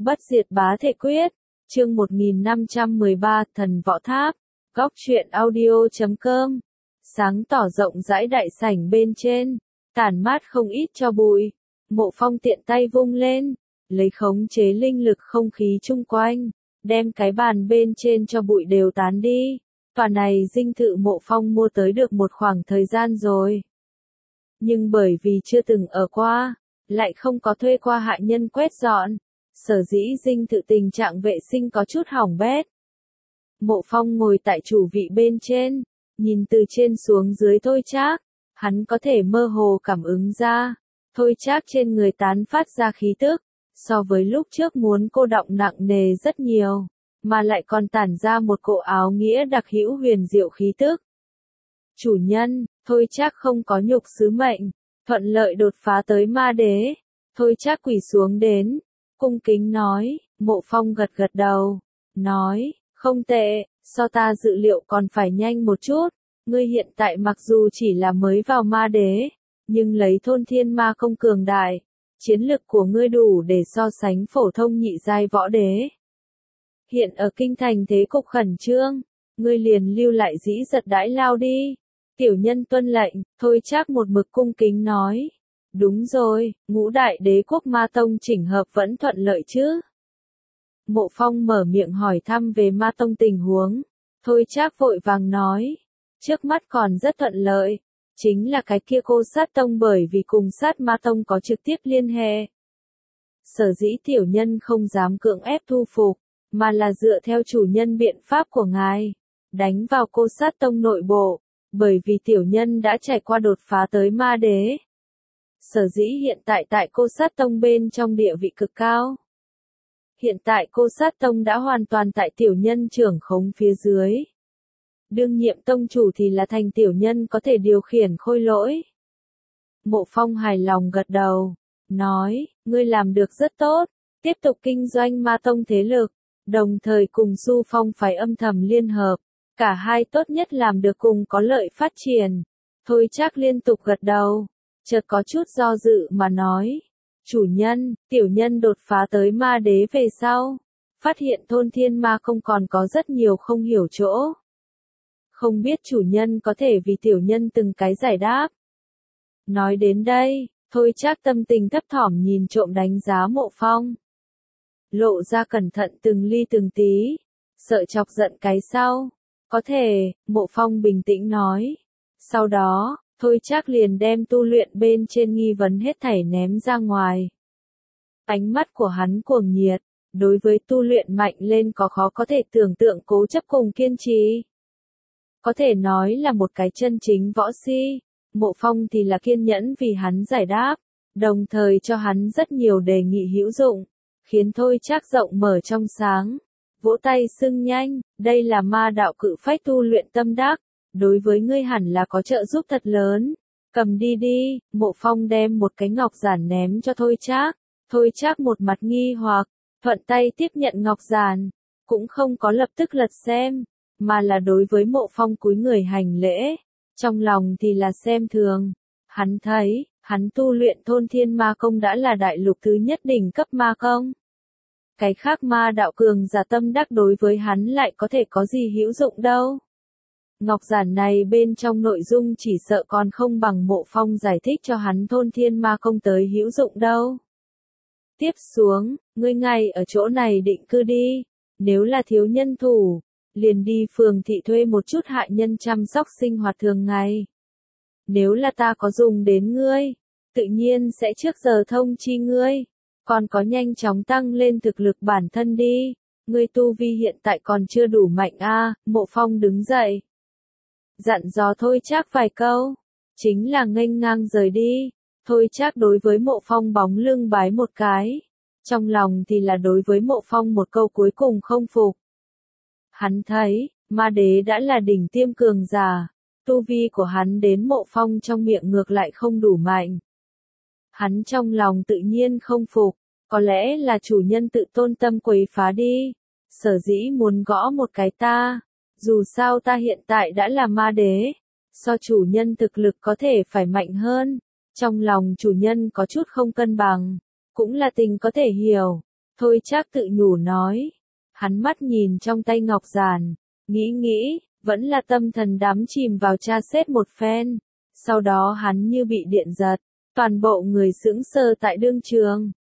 Bất diệt bá thể quyết, chương 1513, thần võ tháp, góc truyện audio.com. Sáng tỏ rộng rãi đại sảnh bên trên, tản mát không ít cho bụi. Mộ Phong tiện tay vung lên, lấy khống chế linh lực không khí chung quanh, đem cái bàn bên trên cho bụi đều tán đi. Tòa này dinh thự Mộ Phong mua tới được một khoảng thời gian rồi. Nhưng bởi vì chưa từng ở qua, lại không có thuê qua hạ nhân quét dọn, sở dĩ dinh thự tình trạng vệ sinh có chút hỏng bét. Mộ Phong ngồi tại chủ vị bên trên, nhìn từ trên xuống dưới Thôi Trác, hắn có thể mơ hồ cảm ứng ra, Thôi Trác trên người tán phát ra khí tức, so với lúc trước muốn cô đọng nặng nề rất nhiều, mà lại còn tản ra một cỗ áo nghĩa đặc hữu huyền diệu khí tức. Chủ nhân, Thôi Trác không có nhục sứ mệnh, thuận lợi đột phá tới ma đế. Thôi Trác quỳ xuống đến, cung kính nói. Mộ Phong gật gật đầu, nói, không tệ, so ta dự liệu còn phải nhanh một chút. Ngươi hiện tại mặc dù chỉ là mới vào ma đế, nhưng lấy thôn thiên ma công cường đại, chiến lực của ngươi đủ để so sánh phổ thông nhị giai võ đế. Hiện ở kinh thành thế cục khẩn trương, ngươi liền lưu lại dĩ giật đãi lao đi. Tiểu nhân tuân lệnh. Thôi Trác một mực cung kính nói. Đúng rồi, ngũ đại đế quốc ma tông chỉnh hợp vẫn thuận lợi chứ? Mộ Phong mở miệng hỏi thăm về ma tông tình huống. Thôi Trác vội vàng nói. Trước mắt còn rất thuận lợi. Chính là cái kia cô sát tông bởi vì cùng sát ma tông có trực tiếp liên hệ. Sở dĩ tiểu nhân không dám cưỡng ép thu phục, mà là dựa theo chủ nhân biện pháp của ngài, đánh vào cô sát tông nội bộ. Bởi vì tiểu nhân đã trải qua đột phá tới ma đế. Sở dĩ hiện tại tại cô sát tông bên trong địa vị cực cao. Hiện tại cô sát tông đã hoàn toàn tại tiểu nhân trưởng khống phía dưới. Đương nhiệm tông chủ thì là thành tiểu nhân có thể điều khiển khôi lỗi. Mộ Phong hài lòng gật đầu, nói, ngươi làm được rất tốt, tiếp tục kinh doanh ma tông thế lực, đồng thời cùng Xu Phong phải âm thầm liên hợp. Cả hai tốt nhất làm được cùng có lợi phát triển. Thôi Trác liên tục gật đầu, chợt có chút do dự mà nói. Chủ nhân, tiểu nhân đột phá tới ma đế về sau, phát hiện thôn thiên ma không còn có rất nhiều không hiểu chỗ. Không biết chủ nhân có thể vì tiểu nhân từng cái giải đáp. Nói đến đây, Thôi Trác tâm tình thấp thỏm nhìn trộm đánh giá Mộ Phong. Lộ ra cẩn thận từng ly từng tí, sợ chọc giận cái sau. Có thể, Mộ Phong bình tĩnh nói. Sau đó, Thôi Trác liền đem tu luyện bên trên nghi vấn hết thảy ném ra ngoài. Ánh mắt của hắn cuồng nhiệt, đối với tu luyện mạnh lên có khó có thể tưởng tượng cố chấp cùng kiên trì. Có thể nói là một cái chân chính võ si. Mộ Phong thì là kiên nhẫn vì hắn giải đáp, đồng thời cho hắn rất nhiều đề nghị hữu dụng, khiến Thôi Trác rộng mở trong sáng. Vỗ tay xưng nhanh, đây là ma đạo cự phách tu luyện tâm đắc, đối với ngươi hẳn là có trợ giúp thật lớn. Cầm đi đi. Mộ Phong đem một cái ngọc giản ném cho Thôi Trác. Thôi Trác một mặt nghi hoặc, thuận tay tiếp nhận ngọc giản, cũng không có lập tức lật xem, mà là đối với Mộ Phong cúi người hành lễ, trong lòng thì là xem thường. Hắn thấy, hắn tu luyện thôn thiên ma công đã là đại lục thứ nhất đỉnh cấp ma công. Cái khác ma đạo cường giả tâm đắc đối với hắn lại có thể có gì hữu dụng đâu. Ngọc giản này bên trong nội dung chỉ sợ còn không bằng Mộ Phong giải thích cho hắn thôn thiên ma công tới hữu dụng đâu. Tiếp xuống, ngươi ngay ở chỗ này định cư đi, nếu là thiếu nhân thủ, liền đi phường thị thuê một chút hạ nhân chăm sóc sinh hoạt thường ngày. Nếu là ta có dùng đến ngươi, tự nhiên sẽ trước giờ thông chi ngươi. Còn có nhanh chóng tăng lên thực lực bản thân đi, ngươi tu vi hiện tại còn chưa đủ mạnh a. Mộ Phong đứng dậy, dặn dò Thôi Trác vài câu, chính là nghênh ngang rời đi. Thôi Trác đối với Mộ Phong bóng lưng bái một cái, trong lòng thì là đối với Mộ Phong một câu cuối cùng không phục. Hắn thấy, ma đế đã là đỉnh tiêm cường giả, tu vi của hắn đến Mộ Phong trong miệng ngược lại không đủ mạnh. Hắn trong lòng tự nhiên không phục, có lẽ là chủ nhân tự tôn tâm quấy phá đi, sở dĩ muốn gõ một cái ta, dù sao ta hiện tại đã là ma đế, so chủ nhân thực lực có thể phải mạnh hơn, trong lòng chủ nhân có chút không cân bằng, cũng là tình có thể hiểu. Thôi Trác tự nhủ nói. Hắn mắt nhìn trong tay ngọc giản, nghĩ, vẫn là tâm thần đắm chìm vào tra xét một phen. Sau đó hắn như bị điện giật, toàn bộ người sững sờ tại đương trường.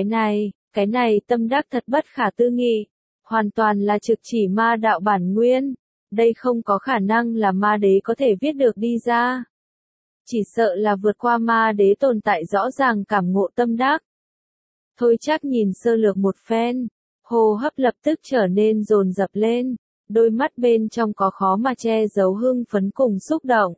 Cái này tâm đắc thật bất khả tư nghị, hoàn toàn là trực chỉ ma đạo bản nguyên. Đây không có khả năng là ma đế có thể viết được đi ra. Chỉ sợ là vượt qua ma đế tồn tại rõ ràng cảm ngộ tâm đắc. Thôi Trác nhìn sơ lược một phen, hô hấp lập tức trở nên dồn dập lên, đôi mắt bên trong có khó mà che giấu hưng phấn cùng xúc động.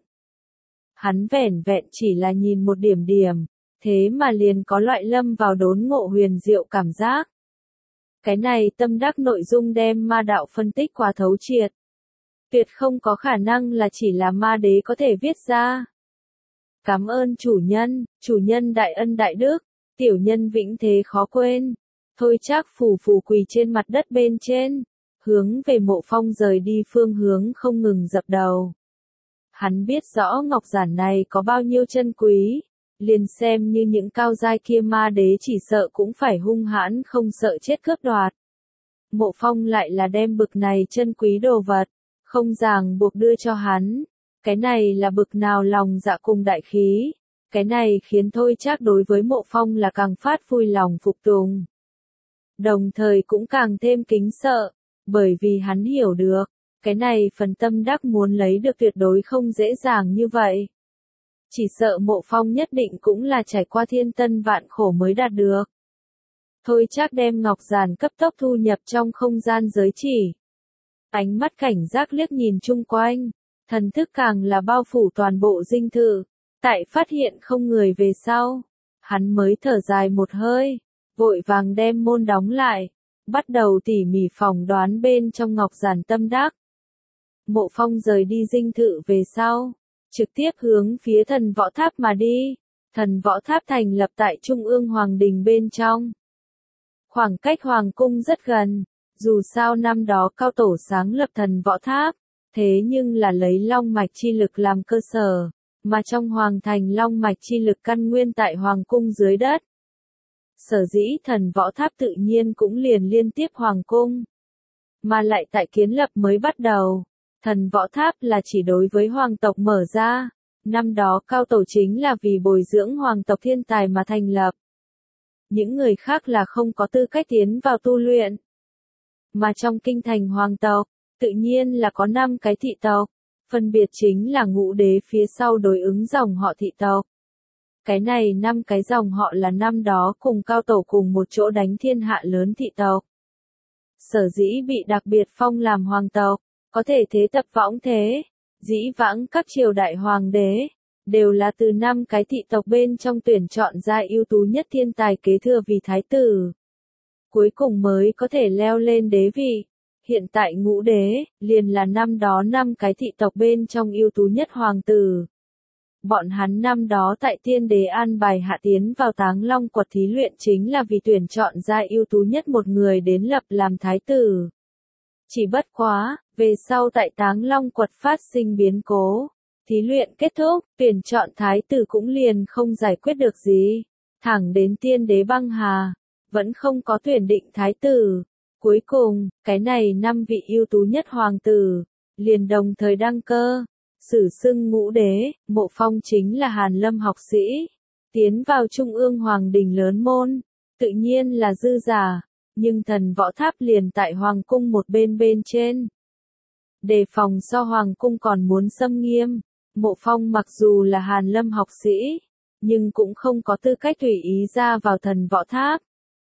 Hắn vẻn vẹn chỉ là nhìn một điểm, thế mà liền có loại lâm vào đốn ngộ huyền diệu cảm giác. Cái này tâm đắc nội dung đem ma đạo phân tích quá thấu triệt. Tuyệt không có khả năng là chỉ là ma đế có thể viết ra. Cảm ơn chủ nhân đại ân đại đức, tiểu nhân vĩnh thế khó quên. Thôi Trác phù quỳ trên mặt đất bên trên, hướng về Mộ Phong rời đi phương hướng không ngừng dập đầu. Hắn biết rõ ngọc giản này có bao nhiêu chân quý, liền xem như những cao giai kia ma đế chỉ sợ cũng phải hung hãn không sợ chết cướp đoạt. Mộ Phong lại là đem bực này chân quý đồ vật, không ràng buộc đưa cho hắn. Cái này là bực nào lòng dạ cùng đại khí. Cái này khiến Thôi Trác đối với Mộ Phong là càng phát vui lòng phục tùng. Đồng thời cũng càng thêm kính sợ, bởi vì hắn hiểu được, cái này phần tâm đắc muốn lấy được tuyệt đối không dễ dàng như vậy. Chỉ sợ Mộ Phong nhất định cũng là trải qua thiên tân vạn khổ mới đạt được. Thôi Trác đem ngọc giản cấp tốc thu nhập trong không gian giới chỉ. Ánh mắt cảnh giác liếc nhìn chung quanh, thần thức càng là bao phủ toàn bộ dinh thự. Tại phát hiện không người về sau, hắn mới thở dài một hơi, vội vàng đem môn đóng lại, bắt đầu tỉ mỉ phỏng đoán bên trong ngọc giản tâm đắc. Mộ Phong rời đi dinh thự về sau, trực tiếp hướng phía thần võ tháp mà đi. Thần võ tháp thành lập tại trung ương hoàng đình bên trong. Khoảng cách hoàng cung rất gần, dù sao năm đó cao tổ sáng lập thần võ tháp, thế nhưng là lấy long mạch chi lực làm cơ sở, mà trong hoàng thành long mạch chi lực căn nguyên tại hoàng cung dưới đất. Sở dĩ thần võ tháp tự nhiên cũng liền liên tiếp hoàng cung, mà lại tại kiến lập mới bắt đầu. Thần võ tháp là chỉ đối với hoàng tộc mở ra, năm đó cao tổ chính là vì bồi dưỡng hoàng tộc thiên tài mà thành lập. Những người khác là không có tư cách tiến vào tu luyện. Mà trong kinh thành hoàng tộc, tự nhiên là có 5 cái thị tộc, phân biệt chính là ngũ đế phía sau đối ứng dòng họ thị tộc. Cái này 5 cái dòng họ là năm đó cùng cao tổ cùng một chỗ đánh thiên hạ lớn thị tộc. Sở dĩ bị đặc biệt phong làm hoàng tộc, có thể thế tập võng thế, dĩ vãng các triều đại hoàng đế, đều là từ 5 cái thị tộc bên trong tuyển chọn ra ưu tú nhất thiên tài kế thừa vì thái tử. Cuối cùng mới có thể leo lên đế vị. Hiện tại ngũ đế, liền là năm đó 5 cái thị tộc bên trong ưu tú nhất hoàng tử. Bọn hắn năm đó tại tiên đế an bài hạ tiến vào Táng Long quật thí luyện chính là vì tuyển chọn ra ưu tú nhất một người đến lập làm thái tử. Chỉ bất quá, về sau tại Táng Long quật phát sinh biến cố. Thí luyện kết thúc, tuyển chọn thái tử cũng liền không giải quyết được gì. Thẳng đến tiên đế băng hà, vẫn không có tuyển định thái tử. Cuối cùng, cái này 5 vị ưu tú nhất hoàng tử, liền đồng thời đăng cơ. Sử xưng ngũ đế, Mộ Phong chính là Hàn Lâm học sĩ. Tiến vào trung ương hoàng đình lớn môn, tự nhiên là dư giả, nhưng thần võ tháp liền tại hoàng cung một bên trên. Đề phòng so hoàng cung còn muốn xâm nghiêm, Mộ Phong mặc dù là Hàn Lâm học sĩ, nhưng cũng không có tư cách tùy ý ra vào thần võ tháp.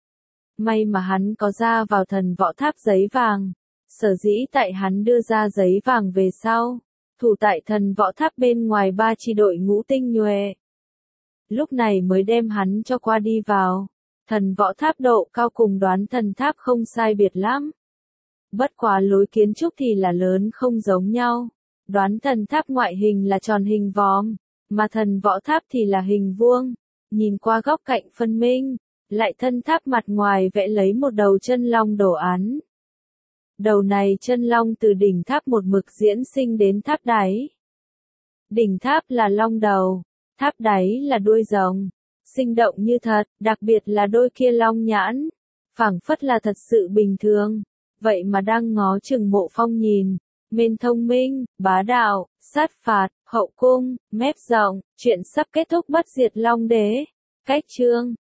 May mà hắn có ra vào thần võ tháp giấy vàng, sở dĩ tại hắn đưa ra giấy vàng về sau, thủ tại thần võ tháp bên ngoài 3 chi đội ngũ tinh nhuệ. Lúc này mới đem hắn cho qua đi vào. Thần võ tháp độ cao cùng Đoán Thần tháp không sai biệt lắm. Bất quá lối kiến trúc thì là lớn không giống nhau. Đoán Thần tháp ngoại hình là tròn hình vòm, mà thần võ tháp thì là hình vuông. Nhìn qua góc cạnh phân minh, lại thân tháp mặt ngoài vẽ lấy một đầu chân long đồ án. Đầu này chân long từ đỉnh tháp một mực diễn sinh đến tháp đáy. Đỉnh tháp là long đầu, tháp đáy là đuôi rồng. Sinh động như thật, đặc biệt là đôi kia long nhãn. phảng phất là thật sự bình thường, vậy mà đang ngó chừng Mộ Phong nhìn. Mên thông minh, bá đạo, sát phạt, hậu cung, mép rộng, chuyện sắp kết thúc bất diệt long đế. Cách chương